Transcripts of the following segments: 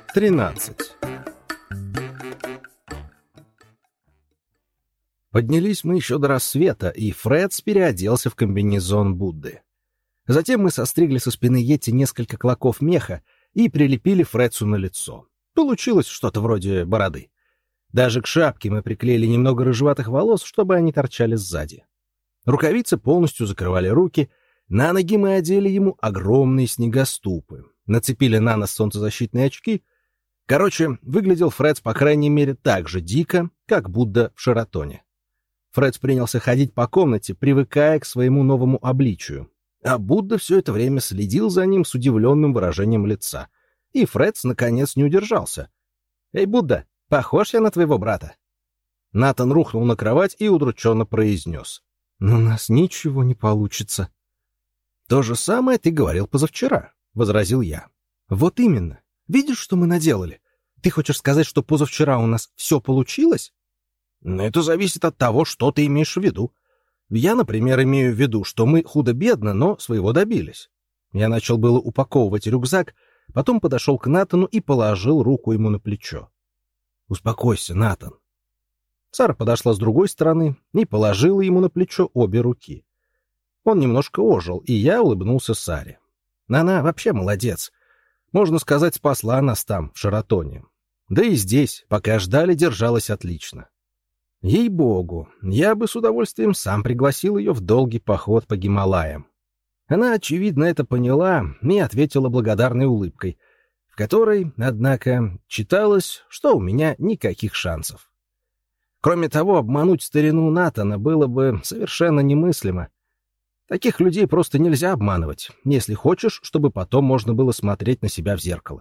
13. Поднялись мы еще до рассвета, и Фредс переоделся в комбинезон Будды. Затем мы состригли со спины Йети несколько клоков меха и прилепили Фредсу на лицо. Получилось что-то вроде бороды. Даже к шапке мы приклеили немного рыжеватых волос, чтобы они торчали сзади. Рукавицы полностью закрывали руки, на ноги мы одели ему огромные снегоступы, нацепили на нос солнцезащитные очки. Короче, выглядел Фредс, по крайней мере, так же дико, как Будда в Шератоне. Фредс принялся ходить по комнате, привыкая к своему новому обличию. А Будда все это время следил за ним с удивленным выражением лица. И Фредс, наконец, не удержался. «Эй, Будда, похож я на твоего брата?» Натан рухнул на кровать и удрученно произнес: «Но у нас ничего не получится». «То же самое ты говорил позавчера», — возразил я. «Вот именно. Видишь, что мы наделали? Ты хочешь сказать, что позавчера у нас все получилось?» «Это зависит от того, что ты имеешь в виду. Я, например, имею в виду, что мы худо-бедно, но своего добились». Я начал было упаковывать рюкзак, потом подошел к Натану и положил руку ему на плечо. «Успокойся, Натан». Сара подошла с другой стороны и положила ему на плечо обе руки. Он немножко ожил, и я улыбнулся Саре. Она вообще молодец. Можно сказать, спасла нас там, в Шератоне. Да и здесь, пока ждали, держалась отлично. Ей-богу, я бы с удовольствием сам пригласил ее в долгий поход по Гималаям. Она, очевидно, это поняла и ответила благодарной улыбкой, в которой, однако, читалось, что у меня никаких шансов. Кроме того, обмануть старину Натана было бы совершенно немыслимо. Таких людей просто нельзя обманывать, если хочешь, чтобы потом можно было смотреть на себя в зеркало.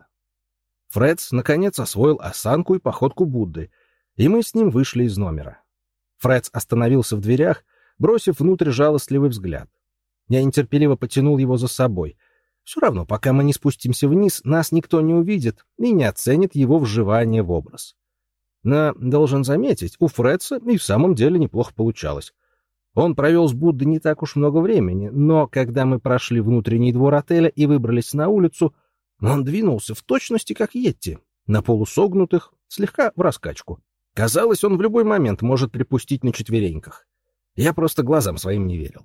Фредс, наконец, освоил осанку и походку Будды, и мы с ним вышли из номера. Фредс остановился в дверях, бросив внутрь жалостливый взгляд. Я нетерпеливо потянул его за собой. Все равно, пока мы не спустимся вниз, нас никто не увидит и не оценит его вживание в образ. Но, должен заметить, у Фредса и в самом деле неплохо получалось. Он провел с Буддой не так уж много времени, но когда мы прошли внутренний двор отеля и выбрались на улицу, он двинулся в точности как Йетти, на полусогнутых, слегка в раскачку. Казалось, он в любой момент может припустить на четвереньках. Я просто глазам своим не верил.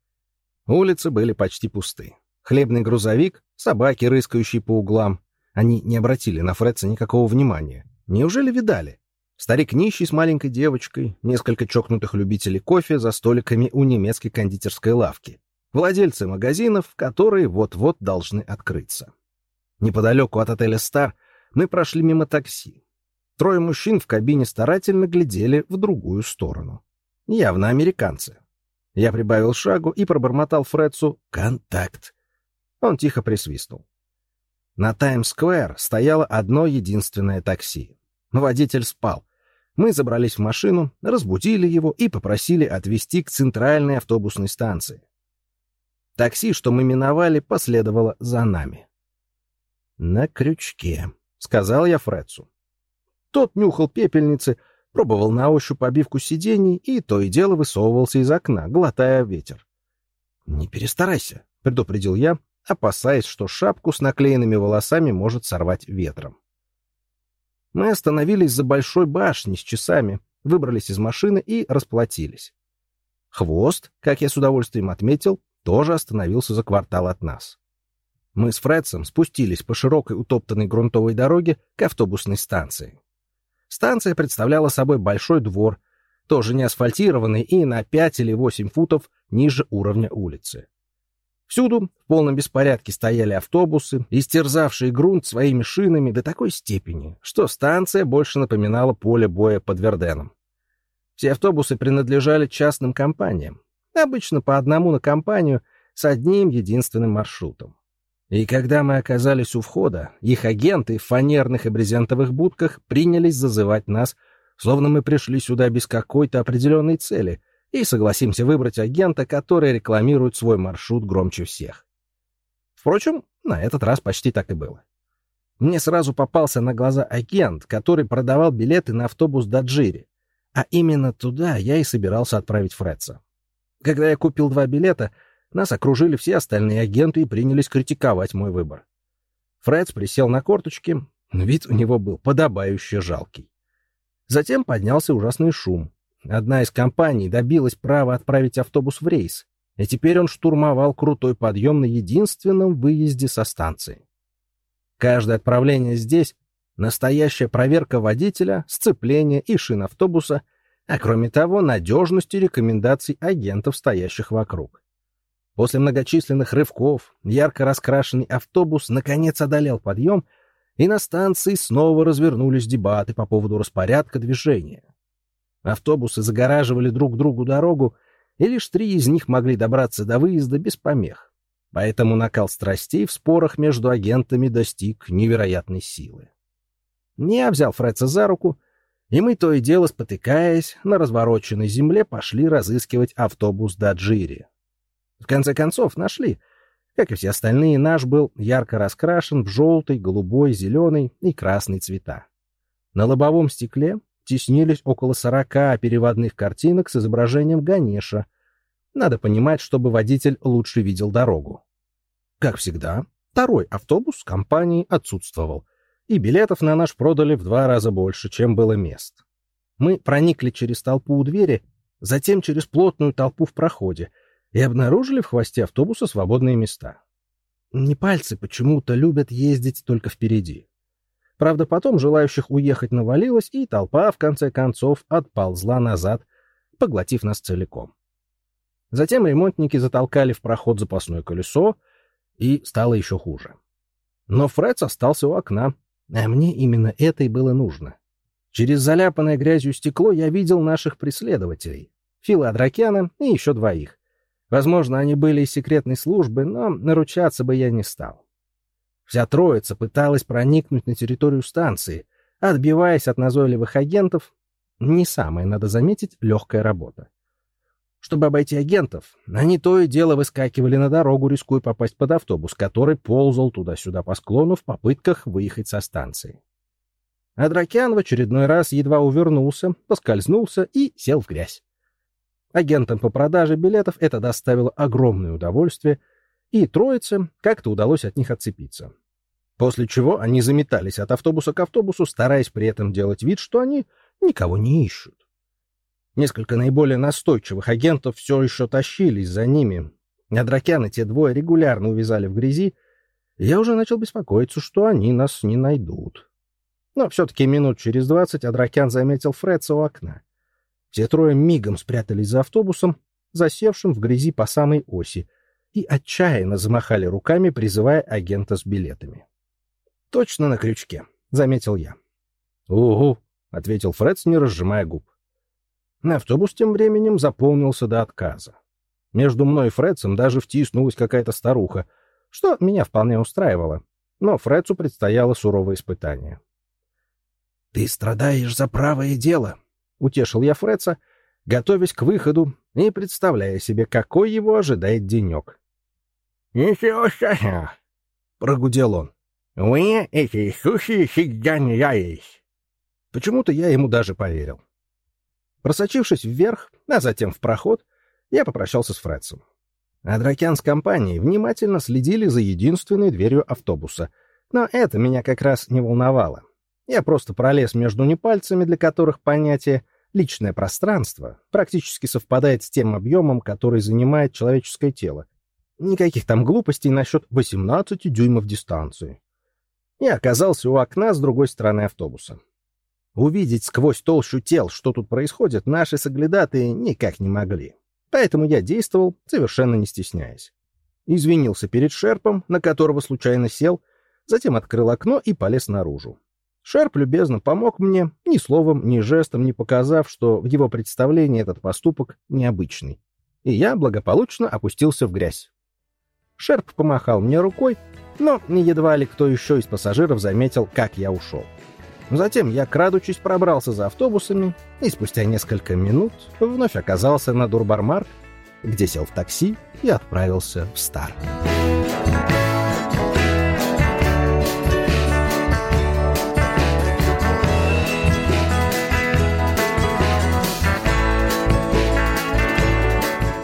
Улицы были почти пусты. Хлебный грузовик, собаки, рыскающие по углам. Они не обратили на Фредса никакого внимания. Неужели видали? Старик нищий с маленькой девочкой, несколько чокнутых любителей кофе за столиками у немецкой кондитерской лавки, владельцы магазинов, которые вот-вот должны открыться. Неподалеку от отеля «Стар» мы прошли мимо такси. Трое мужчин в кабине старательно глядели в другую сторону. Явно американцы. Я прибавил шагу и пробормотал Фредсу «Контакт». Он тихо присвистнул. На Таймс-сквер стояло одно единственное такси. Водитель спал. Мы забрались в машину, разбудили его и попросили отвезти к центральной автобусной станции. Такси, что мы миновали, последовало за нами. «На крючке», — сказал я Фредсу. Тот нюхал пепельницы, пробовал на ощупь обивку сидений и то и дело высовывался из окна, глотая ветер. «Не перестарайся», — предупредил я, опасаясь, что шапку с наклеенными волосами может сорвать ветром. Мы остановились за большой башней с часами, выбрались из машины и расплатились. Хвост, как я с удовольствием отметил, тоже остановился за квартал от нас. Мы с Фредсом спустились по широкой утоптанной грунтовой дороге к автобусной станции. Станция представляла собой большой двор, тоже не асфальтированный и на 5 или 8 футов ниже уровня улицы. Всюду в полном беспорядке стояли автобусы, истерзавшие грунт своими шинами до такой степени, что станция больше напоминала поле боя под Верденом. Все автобусы принадлежали частным компаниям, обычно по одному на компанию с одним единственным маршрутом. И когда мы оказались у входа, их агенты в фанерных и брезентовых будках принялись зазывать нас, словно мы пришли сюда без какой-то определенной цели, и согласимся выбрать агента, который рекламирует свой маршрут громче всех. Впрочем, на этот раз почти так и было. Мне сразу попался на глаза агент, который продавал билеты на автобус до Джири, а именно туда я и собирался отправить Фредса. Когда я купил 2 билета, нас окружили все остальные агенты и принялись критиковать мой выбор. Фредс присел на корточки, Вид у него был подобающе жалкий. Затем поднялся ужасный шум. Одна из компаний добилась права отправить автобус в рейс, и теперь он штурмовал крутой подъем на единственном выезде со станции. Каждое отправление здесь — настоящая проверка водителя, сцепления и шин автобуса, а кроме того, надежность и рекомендаций агентов, стоящих вокруг. После многочисленных рывков ярко раскрашенный автобус наконец одолел подъем, и на станции снова развернулись дебаты по поводу распорядка движения. Автобусы загораживали друг другу дорогу, и лишь 3 из них могли добраться до выезда без помех. Поэтому накал страстей в спорах между агентами достиг невероятной силы. Я взял Фредса за руку, и мы, то и дело спотыкаясь, на развороченной земле пошли разыскивать автобус до Джири. В конце концов нашли. Как и все остальные, наш был ярко раскрашен в желтый, голубой, зеленый и красный цвета. На лобовом стекле теснились около 40 переводных картинок с изображением Ганеша. Надо понимать, чтобы водитель лучше видел дорогу. Как всегда, второй автобус компании отсутствовал, и билетов на наш продали в 2 раза больше, чем было мест. Мы проникли через толпу у двери, затем через плотную толпу в проходе, и обнаружили в хвосте автобуса свободные места. Непальцы почему-то любят ездить только впереди. Правда, потом желающих уехать навалилось, и толпа, в конце концов, отползла назад, поглотив нас целиком. Затем ремонтники затолкали в проход запасное колесо, и стало еще хуже. Но Фредс остался у окна, а мне именно это и было нужно. Через заляпанное грязью стекло я видел наших преследователей, Фила Адракяна и еще 2. Возможно, они были из секретной службы, но наручаться бы я не стал. Вся троица пыталась проникнуть на территорию станции, отбиваясь от назойливых агентов. Не самая, надо заметить, легкая работа. Чтобы обойти агентов, они то и дело выскакивали на дорогу, рискуя попасть под автобус, который ползал туда-сюда по склону в попытках выехать со станции. Адракян в очередной раз едва увернулся, поскользнулся и сел в грязь. Агентам по продаже билетов это доставило огромное удовольствие, и троице как-то удалось от них отцепиться. После чего они заметались от автобуса к автобусу, стараясь при этом делать вид, что они никого не ищут. Несколько наиболее настойчивых агентов все еще тащились за ними. Адракян и те 2 регулярно увязали в грязи, и я уже начал беспокоиться, что они нас не найдут. Но все-таки минут через 20 Адракян заметил Фредса у окна. Все 3 мигом спрятались за автобусом, засевшим в грязи по самой оси, и отчаянно замахали руками, призывая агента с билетами. «Точно на крючке», — заметил я. «Угу», — ответил Фредс, не разжимая губ. Автобус тем временем заполнился до отказа. Между мной и Фредсом даже втиснулась какая-то старуха, что меня вполне устраивало, но Фредсу предстояло суровое испытание. «Ты страдаешь за правое дело», — утешил я Фредса, готовясь к выходу и представляя себе, какой его ожидает денек. «Ничего себе!» — прогудел он. «Вы эти суши всегда не яись». Почему-то я ему даже поверил. Просочившись вверх, а затем в проход, я попрощался с Фредсом. Адракян с компанией внимательно следили за единственной дверью автобуса, но это меня как раз не волновало. Я просто пролез между непальцами, для которых понятие «личное пространство» практически совпадает с тем объемом, который занимает человеческое тело. Никаких там глупостей насчет 18 дюймов дистанции. Я оказался у окна с другой стороны автобуса. Увидеть сквозь толщу тел, что тут происходит, наши соглядатые никак не могли. Поэтому я действовал, совершенно не стесняясь. Извинился перед Шерпом, на которого случайно сел, затем открыл окно и полез наружу. Шерп любезно помог мне, ни словом, ни жестом не показав, что в его представлении этот поступок необычный. И я благополучно опустился в грязь. Шерп помахал мне рукой, но едва ли кто еще из пассажиров заметил, как я ушел. Затем я, крадучись, пробрался за автобусами и спустя несколько минут вновь оказался на Дурбар-Марг, где сел в такси и отправился в Стар.